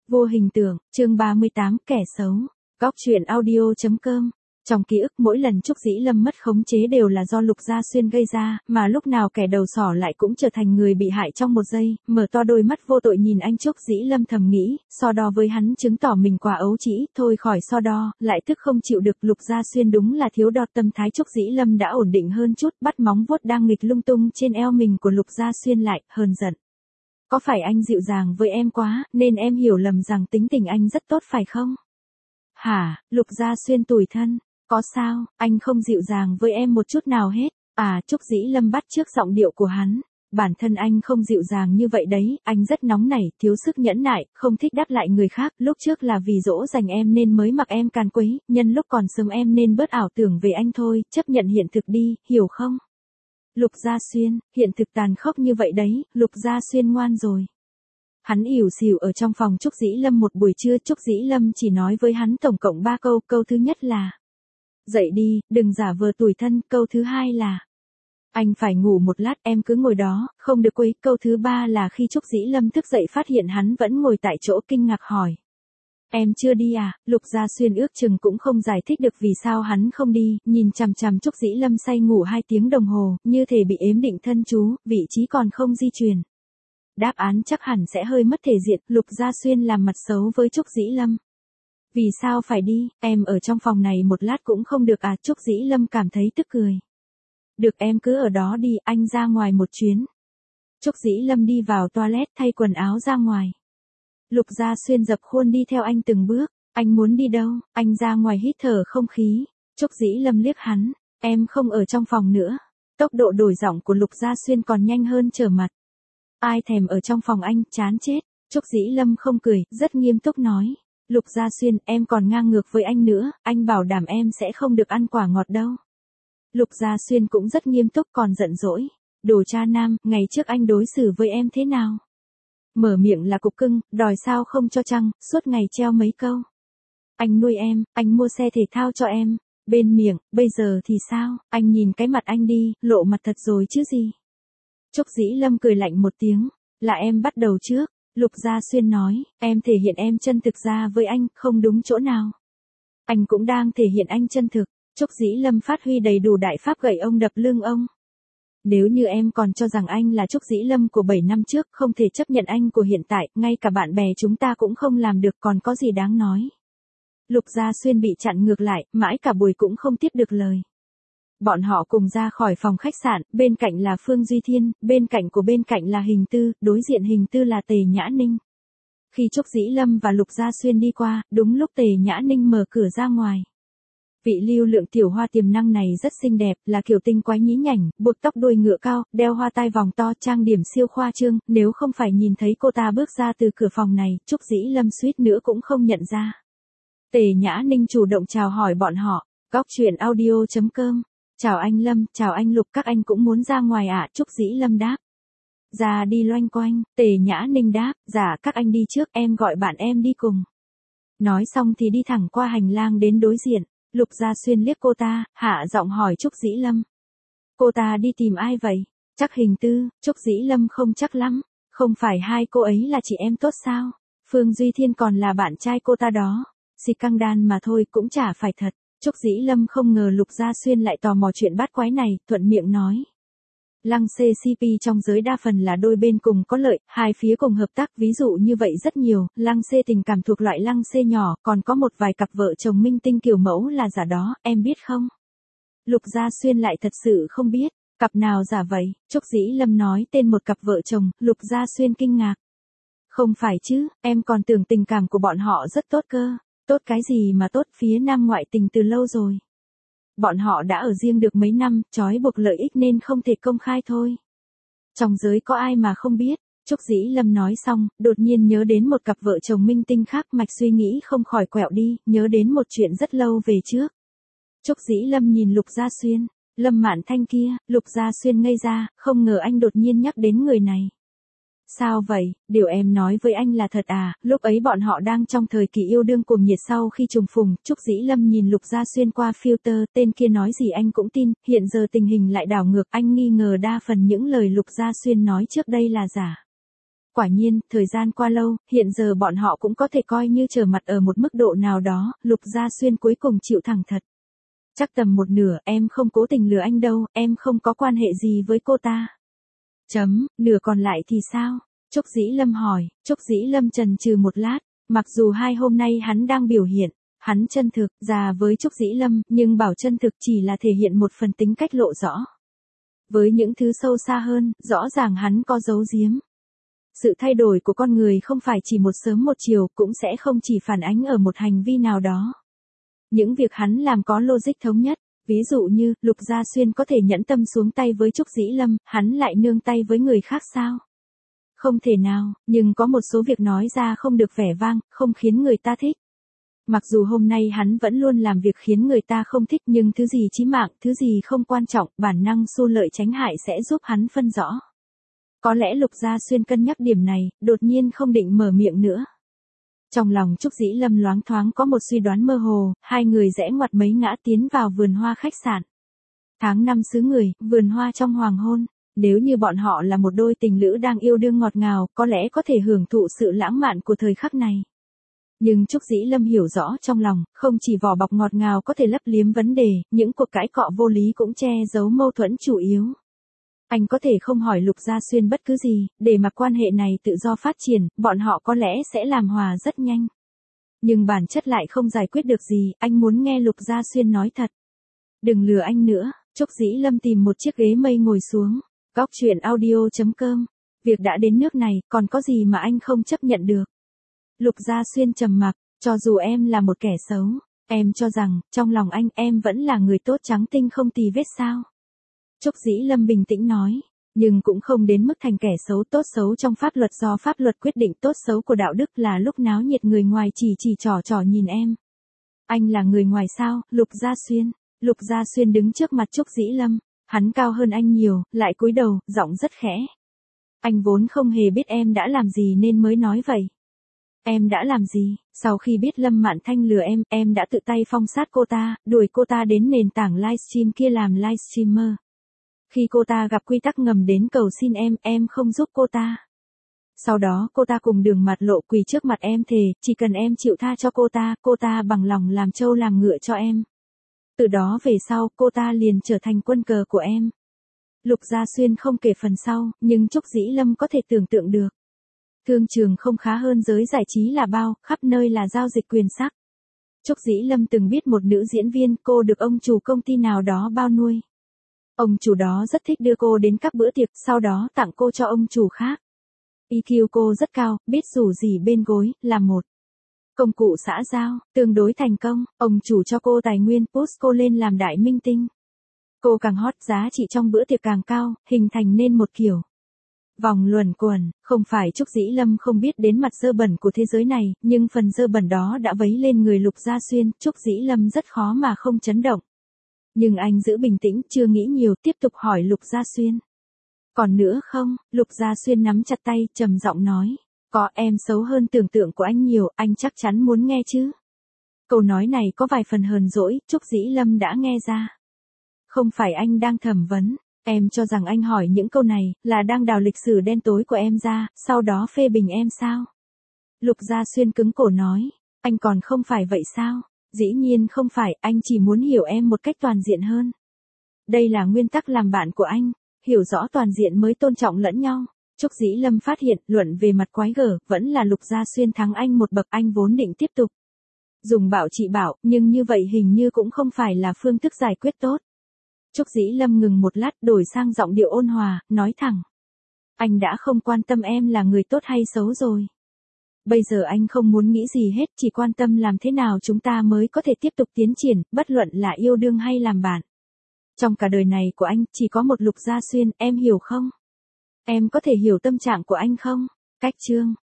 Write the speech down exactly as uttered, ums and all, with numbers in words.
Vô hình tượng, chương ba mươi tám, kẻ xấu. Góc truyện audio chấm com. Trong ký ức mỗi lần Trúc Dĩ Lâm mất khống chế đều là do Lục Gia Xuyên gây ra, mà lúc nào kẻ đầu sỏ lại cũng trở thành người bị hại trong một giây, mở to đôi mắt vô tội nhìn anh Trúc Dĩ Lâm thầm nghĩ, so đo với hắn chứng tỏ mình quá ấu trĩ, thôi khỏi so đo, lại tức không chịu được. Lục Gia Xuyên đúng là thiếu đo tâm thái. Trúc Dĩ Lâm đã ổn định hơn chút, bắt móng vuốt đang nghịch lung tung trên eo mình của Lục Gia Xuyên lại, hờn giận. Có phải anh dịu dàng với em quá, nên em hiểu lầm rằng tính tình anh rất tốt phải không? Hả, Lục Gia Xuyên tủi thân, có sao, anh không dịu dàng với em một chút nào hết. À, Trúc Dĩ Lâm bắt chước giọng điệu của hắn. Bản thân anh không dịu dàng như vậy đấy, anh rất nóng nảy, thiếu sức nhẫn nại, không thích đáp lại người khác, lúc trước là vì dỗ dành em nên mới mặc em càn quấy, nhân lúc còn sớm em nên bớt ảo tưởng về anh thôi, chấp nhận hiện thực đi, hiểu không? Lục Gia Xuyên, hiện thực tàn khốc như vậy đấy. Lục Gia Xuyên ngoan rồi. Hắn ỉu xìu ở trong phòng Trúc Dĩ Lâm một buổi trưa. Trúc Dĩ Lâm chỉ nói với hắn tổng cộng ba câu. Câu thứ nhất là dậy đi, đừng giả vờ tủi thân. Câu thứ hai là anh phải ngủ một lát, em cứ ngồi đó, không được quấy. Câu thứ ba là khi Trúc Dĩ Lâm thức dậy phát hiện hắn vẫn ngồi tại chỗ, kinh ngạc hỏi: em chưa đi à? Lục Gia Xuyên ước chừng cũng không giải thích được vì sao hắn không đi, nhìn chằm chằm Trúc Dĩ Lâm say ngủ hai tiếng đồng hồ, như thể bị ếm định thân chú, vị trí còn không di chuyển. Đáp án chắc hẳn sẽ hơi mất thể diện. Lục Gia Xuyên làm mặt xấu với Trúc Dĩ Lâm. Vì sao phải đi, em ở trong phòng này một lát cũng không được à? Trúc Dĩ Lâm cảm thấy tức cười. Được, em cứ ở đó đi, anh ra ngoài một chuyến. Trúc Dĩ Lâm đi vào toilet thay quần áo ra ngoài. Lục Gia Xuyên dập khuôn đi theo anh từng bước. Anh muốn đi đâu? Anh ra ngoài hít thở không khí. Trúc Dĩ Lâm liếc hắn. Em không ở trong phòng nữa. Tốc độ đổi giọng của Lục Gia Xuyên còn nhanh hơn trở mặt. Ai thèm ở trong phòng anh, chán chết. Trúc Dĩ Lâm không cười, rất nghiêm túc nói. Lục Gia Xuyên, em còn ngang ngược với anh nữa, anh bảo đảm em sẽ không được ăn quả ngọt đâu. Lục Gia Xuyên cũng rất nghiêm túc còn giận dỗi. Đồ cha nam, ngày trước anh đối xử với em thế nào? Mở miệng là cục cưng, đòi sao không cho chăng, suốt ngày treo mấy câu. Anh nuôi em, anh mua xe thể thao cho em. Bên miệng, bây giờ thì sao? Anh nhìn cái mặt anh đi, lộ mặt thật rồi chứ gì. Trúc Dĩ Lâm cười lạnh một tiếng. Là em bắt đầu trước. Lục Gia Xuyên nói, em thể hiện em chân thực ra với anh, không đúng chỗ nào. Anh cũng đang thể hiện anh chân thực. Trúc Dĩ Lâm phát huy đầy đủ đại pháp gậy ông đập lưng ông. Nếu như em còn cho rằng anh là Trúc Dĩ Lâm của bảy năm trước, không thể chấp nhận anh của hiện tại, ngay cả bạn bè chúng ta cũng không làm được, còn có gì đáng nói. Lục Gia Xuyên bị chặn ngược lại, mãi cả buổi cũng không tiếp được lời. Bọn họ cùng ra khỏi phòng khách sạn, bên cạnh là Phương Duy Thiên, bên cạnh của bên cạnh là Hình Tư, đối diện Hình Tư là Tề Nhã Ninh. Khi Trúc Dĩ Lâm và Lục Gia Xuyên đi qua, đúng lúc Tề Nhã Ninh mở cửa ra ngoài. Vị lưu lượng tiểu hoa tiềm năng này rất xinh đẹp, là kiểu tinh quái nhí nhảnh, buộc tóc đuôi ngựa cao, đeo hoa tai vòng to, trang điểm siêu khoa trương, nếu không phải nhìn thấy cô ta bước ra từ cửa phòng này, Trúc Dĩ Lâm suýt nữa cũng không nhận ra. Tề Nhã Ninh chủ động chào hỏi bọn họ. Góc truyện audio chấm com. Chào anh Lâm, chào anh Lục, các anh cũng muốn ra ngoài ạ? À? Trúc Dĩ Lâm đáp. Ra đi loanh quanh. Tề Nhã Ninh đáp, dạ các anh đi trước, em gọi bạn em đi cùng. Nói xong thì đi thẳng qua hành lang đến đối diện. Lục Gia Xuyên liếc cô ta, hạ giọng hỏi Trúc Dĩ Lâm. Cô ta đi tìm ai vậy? Chắc Hình Tư. Trúc Dĩ Lâm không chắc lắm. Không phải hai cô ấy là chị em tốt sao? Phương Duy Thiên còn là bạn trai cô ta đó. Xì căng đan mà thôi, cũng chả phải thật. Trúc Dĩ Lâm không ngờ Lục Gia Xuyên lại tò mò chuyện bát quái này, thuận miệng nói. Lăng xê xê pê trong giới đa phần là đôi bên cùng có lợi, hai phía cùng hợp tác, ví dụ như vậy rất nhiều. Lăng xê tình cảm thuộc loại lăng xê nhỏ, còn có một vài cặp vợ chồng minh tinh kiểu mẫu là giả đó, em biết không? Lục Gia Xuyên lại thật sự không biết. Cặp nào giả vậy? Trúc Dĩ Lâm nói tên một cặp vợ chồng. Lục Gia Xuyên kinh ngạc. Không phải chứ, em còn tưởng tình cảm của bọn họ rất tốt cơ. Tốt cái gì mà tốt, phía nam ngoại tình từ lâu rồi. Bọn họ đã ở riêng được mấy năm, trói buộc lợi ích nên không thể công khai thôi. Trong giới có ai mà không biết. Trúc Dĩ Lâm nói xong, đột nhiên nhớ đến một cặp vợ chồng minh tinh khác, mạch suy nghĩ không khỏi quẹo đi, nhớ đến một chuyện rất lâu về trước. Trúc Dĩ Lâm nhìn Lục Gia Xuyên. Lâm Mạn Thanh kia. Lục Gia Xuyên ngây ra, không ngờ anh đột nhiên nhắc đến người này. Sao vậy, điều em nói với anh là thật à? Lúc ấy bọn họ đang trong thời kỳ yêu đương cuồng nhiệt sau khi trùng phùng. Trúc Dĩ Lâm nhìn Lục Gia Xuyên qua filter, tên kia nói gì anh cũng tin, hiện giờ tình hình lại đảo ngược, anh nghi ngờ đa phần những lời Lục Gia Xuyên nói trước đây là giả. Quả nhiên, thời gian qua lâu, hiện giờ bọn họ cũng có thể coi như trở mặt ở một mức độ nào đó, Lục Gia Xuyên cuối cùng chịu thẳng thật. Chắc tầm một nửa, em không cố tình lừa anh đâu, em không có quan hệ gì với cô ta. Chấm, nửa còn lại thì sao? Trúc Dĩ Lâm hỏi. Trúc Dĩ Lâm chần chừ một lát, mặc dù hai hôm nay hắn đang biểu hiện, hắn chân thực, già với Trúc Dĩ Lâm, nhưng bảo chân thực chỉ là thể hiện một phần tính cách lộ rõ. Với những thứ sâu xa hơn, rõ ràng hắn có giấu giếm. Sự thay đổi của con người không phải chỉ một sớm một chiều, cũng sẽ không chỉ phản ánh ở một hành vi nào đó. Những việc hắn làm có logic thống nhất, ví dụ như, Lục Gia Xuyên có thể nhẫn tâm xuống tay với Trúc Dĩ Lâm, hắn lại nương tay với người khác sao? Không thể nào, nhưng có một số việc nói ra không được vẻ vang, không khiến người ta thích. Mặc dù hôm nay hắn vẫn luôn làm việc khiến người ta không thích, nhưng thứ gì chí mạng, thứ gì không quan trọng, bản năng xô lợi tránh hại sẽ giúp hắn phân rõ. Có lẽ Lục Gia Xuyên cân nhắc điểm này, đột nhiên không định mở miệng nữa. Trong lòng Trúc Dĩ Lâm loáng thoáng có một suy đoán mơ hồ, hai người rẽ ngoặt mấy ngã tiến vào vườn hoa khách sạn. Tháng năm xứ người, vườn hoa trong hoàng hôn, nếu như bọn họ là một đôi tình lữ đang yêu đương ngọt ngào, có lẽ có thể hưởng thụ sự lãng mạn của thời khắc này. Nhưng Trúc Dĩ Lâm hiểu rõ trong lòng, không chỉ vỏ bọc ngọt ngào có thể lấp liếm vấn đề, những cuộc cãi cọ vô lý cũng che giấu mâu thuẫn chủ yếu. Anh có thể không hỏi Lục Gia Xuyên bất cứ gì, để mặc quan hệ này tự do phát triển, bọn họ có lẽ sẽ làm hòa rất nhanh. Nhưng bản chất lại không giải quyết được gì, anh muốn nghe Lục Gia Xuyên nói thật. Đừng lừa anh nữa. Trúc Dĩ Lâm tìm một chiếc ghế mây ngồi xuống. Góc truyện audio chấm com. Việc đã đến nước này, còn có gì mà anh không chấp nhận được? Lục Gia Xuyên trầm mặc, cho dù em là một kẻ xấu, em cho rằng, trong lòng anh em vẫn là người tốt trắng tinh không tì vết sao? Trúc Dĩ Lâm bình tĩnh nói, nhưng cũng không đến mức thành kẻ xấu. Tốt xấu trong pháp luật do pháp luật quyết định, tốt xấu của đạo đức là lúc náo nhiệt người ngoài chỉ chỉ trò trò nhìn em. Anh là người ngoài sao? Lục Gia Xuyên. Lục Gia Xuyên đứng trước mặt Trúc Dĩ Lâm, hắn cao hơn anh nhiều, lại cúi đầu, giọng rất khẽ. Anh vốn không hề biết em đã làm gì nên mới nói vậy. Em đã làm gì? Sau khi biết Lâm Mạn Thanh lừa em, em đã tự tay phong sát cô ta, đuổi cô ta đến nền tảng livestream kia làm livestreamer. Khi cô ta gặp quy tắc ngầm đến cầu xin em, em không giúp cô ta. Sau đó cô ta cùng đường mặt lộ quỳ trước mặt em thề, chỉ cần em chịu tha cho cô ta, cô ta bằng lòng làm trâu làm ngựa cho em. Từ đó về sau, cô ta liền trở thành quân cờ của em. Lục Gia Xuyên không kể phần sau, nhưng Trúc Dĩ Lâm có thể tưởng tượng được. Thương trường không khá hơn giới giải trí là bao, khắp nơi là giao dịch quyền sắc. Trúc Dĩ Lâm từng biết một nữ diễn viên, cô được ông chủ công ty nào đó bao nuôi. Ông chủ đó rất thích đưa cô đến các bữa tiệc, sau đó tặng cô cho ông chủ khác. i kiu cô rất cao, biết rủ gì bên gối, là một công cụ xã giao, tương đối thành công. Ông chủ cho cô tài nguyên, post cô lên làm đại minh tinh. Cô càng hot, giá trị trong bữa tiệc càng cao, hình thành nên một kiểu vòng luẩn quẩn. Không phải Trúc Dĩ Lâm không biết đến mặt dơ bẩn của thế giới này, nhưng phần dơ bẩn đó đã vấy lên người Lục Gia Xuyên, Trúc Dĩ Lâm rất khó mà không chấn động. Nhưng anh giữ bình tĩnh, chưa nghĩ nhiều, tiếp tục hỏi Lục Gia Xuyên. Còn nữa không? Lục Gia Xuyên nắm chặt tay, trầm giọng nói. Có, em xấu hơn tưởng tượng của anh nhiều, anh chắc chắn muốn nghe chứ. Câu nói này có vài phần hờn dỗi, Trúc Dĩ Lâm đã nghe ra. Không phải anh đang thẩm vấn, em cho rằng anh hỏi những câu này, là đang đào lịch sử đen tối của em ra, sau đó phê bình em sao? Lục Gia Xuyên cứng cổ nói, anh còn không phải vậy sao? Dĩ nhiên không phải, anh chỉ muốn hiểu em một cách toàn diện hơn. Đây là nguyên tắc làm bạn của anh, hiểu rõ toàn diện mới tôn trọng lẫn nhau. Trúc Dĩ Lâm phát hiện, luận về mặt quái gở, vẫn là Lục Gia Xuyên thắng anh một bậc. Anh vốn định tiếp tục dùng bạo trị bạo, nhưng như vậy hình như cũng không phải là phương thức giải quyết tốt. Trúc Dĩ Lâm ngừng một lát, đổi sang giọng điệu ôn hòa, nói thẳng. Anh đã không quan tâm em là người tốt hay xấu rồi. Bây giờ anh không muốn nghĩ gì hết, chỉ quan tâm làm thế nào chúng ta mới có thể tiếp tục tiến triển, bất luận là yêu đương hay làm bạn. Trong cả đời này của anh, chỉ có một Lục Gia Xuyên, em hiểu không? Em có thể hiểu tâm trạng của anh không? Cách chương